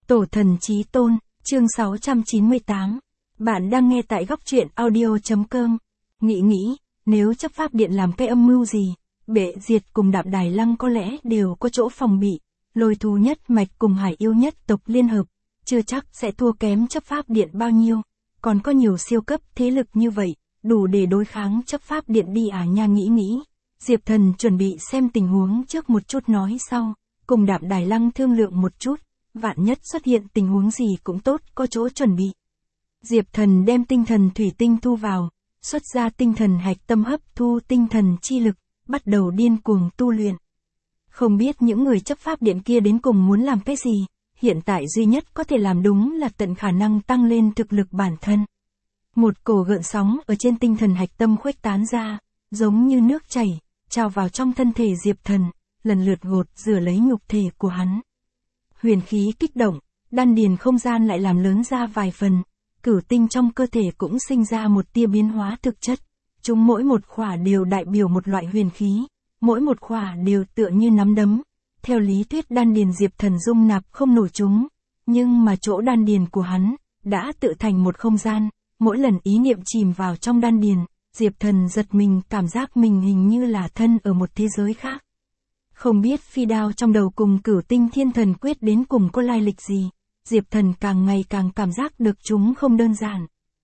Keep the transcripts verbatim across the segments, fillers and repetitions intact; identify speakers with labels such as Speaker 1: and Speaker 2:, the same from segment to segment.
Speaker 1: Tổ thần chí tôn, chương sáu trăm chín mươi tám. Bạn đang nghe tại góc truyện audio.com. Nghĩ nghĩ, nếu chấp pháp điện làm cái âm mưu gì, Bệ Diệt cùng Đạp Đài Lăng có lẽ đều có chỗ phòng bị, Lôi Thú nhất mạch cùng Hải Yêu nhất tộc liên hợp, chưa chắc sẽ thua kém chấp pháp điện bao nhiêu, còn có nhiều siêu cấp thế lực như vậy, đủ để đối kháng chấp pháp điện đi à nha. Nghĩ nghĩ, Diệp Thần chuẩn bị xem tình huống trước một chút nói sau, cùng Đạp Đài Lăng thương lượng một chút, vạn nhất xuất hiện tình huống gì cũng tốt, có chỗ chuẩn bị. Diệp Thần đem tinh thần thủy tinh thu vào, xuất ra tinh thần hạch tâm hấp thu tinh thần chi lực, bắt đầu điên cuồng tu luyện. Không biết những người chấp pháp điện kia đến cùng muốn làm cái gì, hiện tại duy nhất có thể làm đúng là tận khả năng tăng lên thực lực bản thân. Một cổ gợn sóng ở trên tinh thần hạch tâm khuếch tán ra, giống như nước chảy, trào vào trong thân thể Diệp Thần, lần lượt gột rửa lấy nhục thể của hắn. Huyền khí kích động, đan điền không gian lại làm lớn ra vài phần, cửu tinh trong cơ thể cũng sinh ra một tia biến hóa thực chất. Chúng mỗi một khỏa đều đại biểu một loại huyền khí, mỗi một khỏa đều tựa như nắm đấm. Theo lý thuyết đan điền Diệp Thần dung nạp không nổi chúng, nhưng mà chỗ đan điền của hắn đã tự thành một không gian, mỗi lần ý niệm chìm vào trong đan điền, Diệp Thần giật mình, cảm giác mình hình như là thân ở một thế giới khác. Không biết phi đao trong đầu cùng cửu tinh thiên thần quyết đến cùng có lai lịch gì, Diệp Thần càng ngày càng cảm giác được chúng không đơn giản.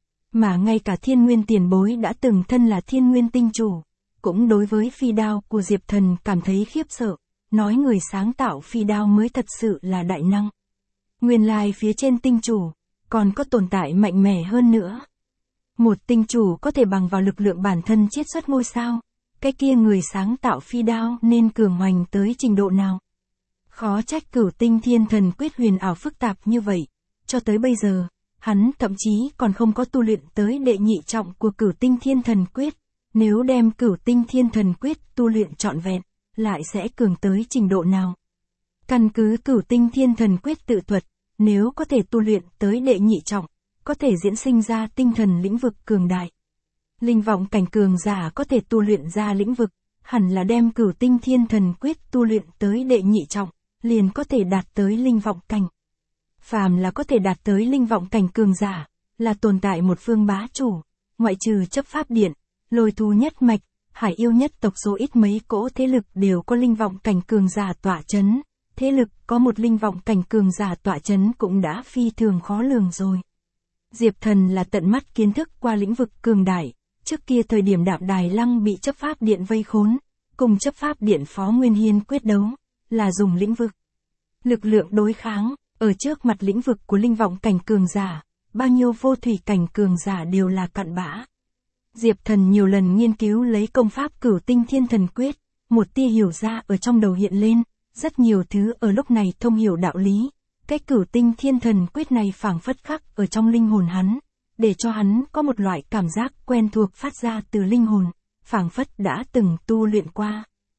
Speaker 1: Mà ngay cả thiên nguyên tiền bối đã từng thân là thiên nguyên tinh chủ, cũng đối với phi đao của Diệp Thần cảm thấy khiếp sợ, nói người sáng tạo phi đao mới thật sự là đại năng. Nguyên lai phía trên tinh chủ, còn có tồn tại mạnh mẽ hơn nữa. Một tinh chủ có thể bằng vào lực lượng bản thân chiết xuất ngôi sao, cái kia người sáng tạo phi đao nên cường hoành tới trình độ nào. Khó trách cửu tinh thiên thần quyết huyền ảo phức tạp như vậy, cho tới bây giờ, hắn thậm chí còn không có tu luyện tới đệ nhị trọng của cửu tinh thiên thần quyết, nếu đem cửu tinh thiên thần quyết tu luyện trọn vẹn, lại sẽ cường tới trình độ nào. Căn cứ cửu tinh thiên thần quyết tự thuật, nếu có thể tu luyện tới đệ nhị trọng, có thể diễn sinh ra tinh thần lĩnh vực cường đại. Linh vọng cảnh cường giả có thể tu luyện ra lĩnh vực, hẳn là đem cửu tinh thiên thần quyết tu luyện tới đệ nhị trọng, liền có thể đạt tới linh vọng cảnh. Phàm là có thể đạt tới linh vọng cảnh cường giả, là tồn tại một phương bá chủ, ngoại trừ chấp pháp điện, Lôi Thú nhất mạch, Hải Yêu nhất tộc số ít mấy cỗ thế lực đều có linh vọng cảnh cường giả tọa chấn, thế lực có một linh vọng cảnh cường giả tọa chấn cũng đã phi thường khó lường rồi. Diệp Thần là tận mắt kiến thức qua lĩnh vực cường đại, trước kia thời điểm Đạp Đài Lăng bị chấp pháp điện vây khốn, cùng chấp pháp điện Phó Nguyên Hiên quyết đấu, là dùng lĩnh vực lực lượng đối kháng, ở trước mặt lĩnh vực của linh vọng cảnh cường giả, bao nhiêu vô thủy cảnh cường giả đều là cặn bã. Diệp Thần nhiều lần nghiên cứu lấy công pháp cửu tinh thiên thần quyết, một tia hiểu ra ở trong đầu hiện lên, rất nhiều thứ ở lúc này thông hiểu đạo lý. Cái cửu tinh thiên thần quyết này phảng phất khắc ở trong linh hồn hắn, để cho hắn có một loại cảm giác quen thuộc phát ra từ linh hồn, phảng phất đã từng tu luyện qua.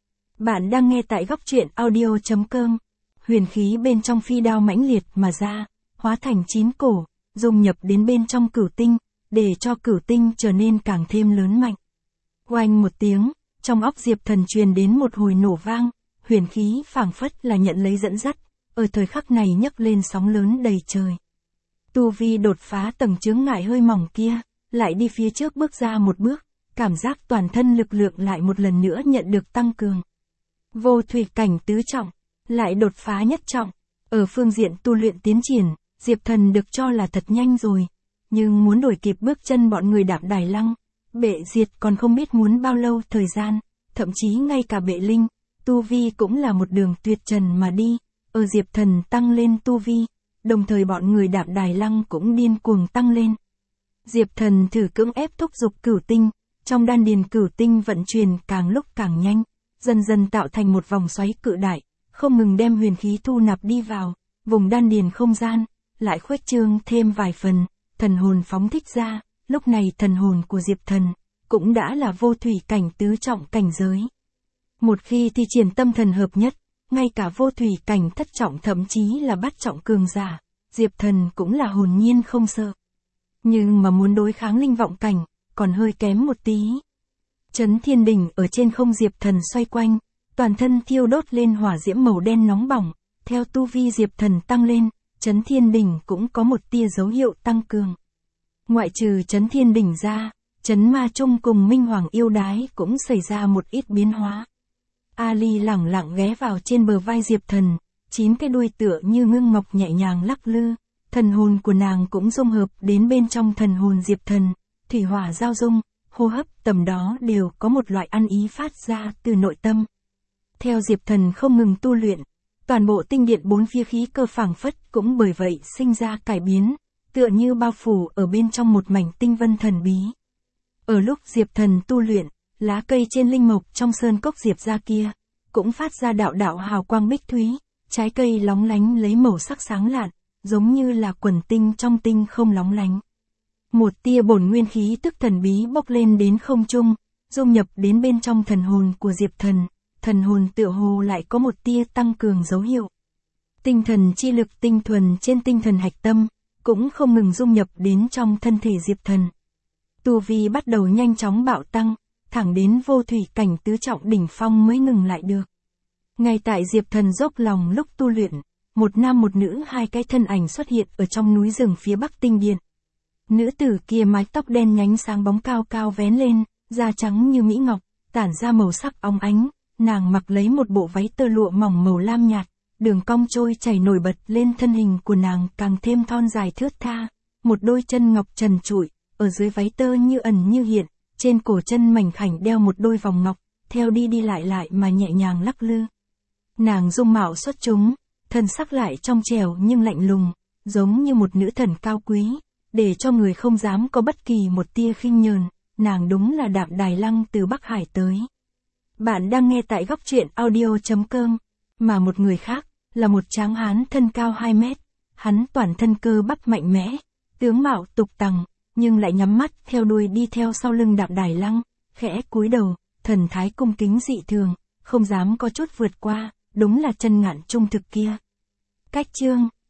Speaker 1: Bạn đang nghe tại góc truyện audio.com. Huyền khí bên trong phi đao mãnh liệt mà ra, hóa thành chín cổ, dung nhập đến bên trong cửu tinh, để cho cửu tinh trở nên càng thêm lớn mạnh. Oanh một tiếng, trong óc Diệp Thần truyền đến một hồi nổ vang, huyền khí phảng phất là nhận lấy dẫn dắt, ở thời khắc này nhấc lên sóng lớn đầy trời. Tu vi đột phá tầng chướng ngại hơi mỏng kia, lại đi phía trước bước ra một bước, cảm giác toàn thân lực lượng lại một lần nữa nhận được tăng cường. Vô thủy cảnh tứ trọng, lại đột phá nhất trọng. Ở phương diện tu luyện tiến triển, Diệp Thần được cho là thật nhanh rồi, nhưng muốn đuổi kịp bước chân bọn người Đạp Đài Lăng, Bệ Diệt còn không biết muốn bao lâu thời gian, thậm chí ngay cả Bệ Linh, tu vi cũng là một đường tuyệt trần mà đi. Ở Diệp Thần tăng lên tu vi, đồng thời bọn người Đạp Đài Lăng cũng điên cuồng tăng lên. Diệp Thần thử cưỡng ép thúc giục cửu tinh, trong đan điền cửu tinh vận chuyển càng lúc càng nhanh, dần dần tạo thành một vòng xoáy cự đại, không ngừng đem huyền khí thu nạp đi vào, vùng đan điền không gian, lại khuếch trương thêm vài phần, thần hồn phóng thích ra, lúc này thần hồn của Diệp Thần, cũng đã là vô thủy cảnh tứ trọng cảnh giới. Một khi thi triển tâm thần hợp nhất, ngay cả vô thủy cảnh thất trọng thậm chí là bát trọng cường giả, Diệp Thần cũng là hồn nhiên không sợ. Nhưng mà muốn đối kháng linh vọng cảnh, còn hơi kém một tí. Chấn thiên đỉnh ở trên không Diệp Thần xoay quanh, toàn thân thiêu đốt lên hỏa diễm màu đen nóng bỏng, theo tu vi Diệp Thần tăng lên, Trấn Thiên Đỉnh cũng có một tia dấu hiệu tăng cường. Ngoại trừ Trấn Thiên Đỉnh ra, Trấn Ma Trung cùng Minh Hoàng Yêu Đái cũng xảy ra một ít biến hóa. Ali lẳng lặng ghé vào trên bờ vai Diệp Thần, chín cái đuôi tựa như ngưng ngọc nhẹ nhàng lắc lư, thần hồn của nàng cũng dung hợp đến bên trong thần hồn Diệp Thần, thủy hỏa giao dung, hô hấp tầm đó đều có một loại ăn ý phát ra từ nội tâm. Theo Diệp Thần không ngừng tu luyện, toàn bộ tinh điện bốn phía khí cơ phảng phất cũng bởi vậy sinh ra cải biến, tựa như bao phủ ở bên trong một mảnh tinh vân thần bí. Ở lúc Diệp Thần tu luyện, lá cây trên linh mộc trong sơn cốc Diệp gia kia, cũng phát ra đạo đạo hào quang bích thúy, trái cây lóng lánh lấy màu sắc sáng lạn, giống như là quần tinh trong tinh không lóng lánh. Một tia bổn nguyên khí tức thần bí bốc lên đến không trung, dung nhập đến bên trong thần hồn của Diệp Thần, thần hồn tựa hồ lại có một tia tăng cường dấu hiệu. Tinh thần chi lực tinh thuần trên tinh thần hạch tâm, cũng không ngừng dung nhập đến trong thân thể Diệp Thần. Tu vi bắt đầu nhanh chóng bạo tăng, thẳng đến vô thủy cảnh tứ trọng đỉnh phong mới ngừng lại được. Ngay tại Diệp Thần dốc lòng lúc tu luyện, một nam một nữ hai cái thân ảnh xuất hiện ở trong núi rừng phía bắc tinh điện. Nữ tử kia mái tóc đen nhánh sáng bóng cao cao vén lên, da trắng như mỹ ngọc, tản ra màu sắc óng ánh, nàng mặc lấy một bộ váy tơ lụa mỏng màu lam nhạt, đường cong trôi chảy nổi bật lên thân hình của nàng càng thêm thon dài thướt tha, một đôi chân ngọc trần trụi, ở dưới váy tơ như ẩn như hiện, trên cổ chân mảnh khảnh đeo một đôi vòng ngọc, theo đi đi lại lại mà nhẹ nhàng lắc lư. Nàng dung mạo xuất chúng, thân sắc lại trong trẻo nhưng lạnh lùng, giống như một nữ thần cao quý, để cho người không dám có bất kỳ một tia khinh nhờn, nàng đúng là Đạm Đài Lăng từ Bắc Hải tới. Bạn đang nghe tại góc truyện audio chấm com, mà một người khác, là một tráng hán thân cao hai mét, hắn toàn thân cơ bắp mạnh mẽ, tướng mạo tục tằng, nhưng lại nhắm mắt theo đuôi đi theo sau lưng Đạm Đài Lăng, khẽ cúi đầu, thần thái cung kính dị thường, không dám có chút vượt qua, đúng là chân ngạn trung thực kia. Cách chương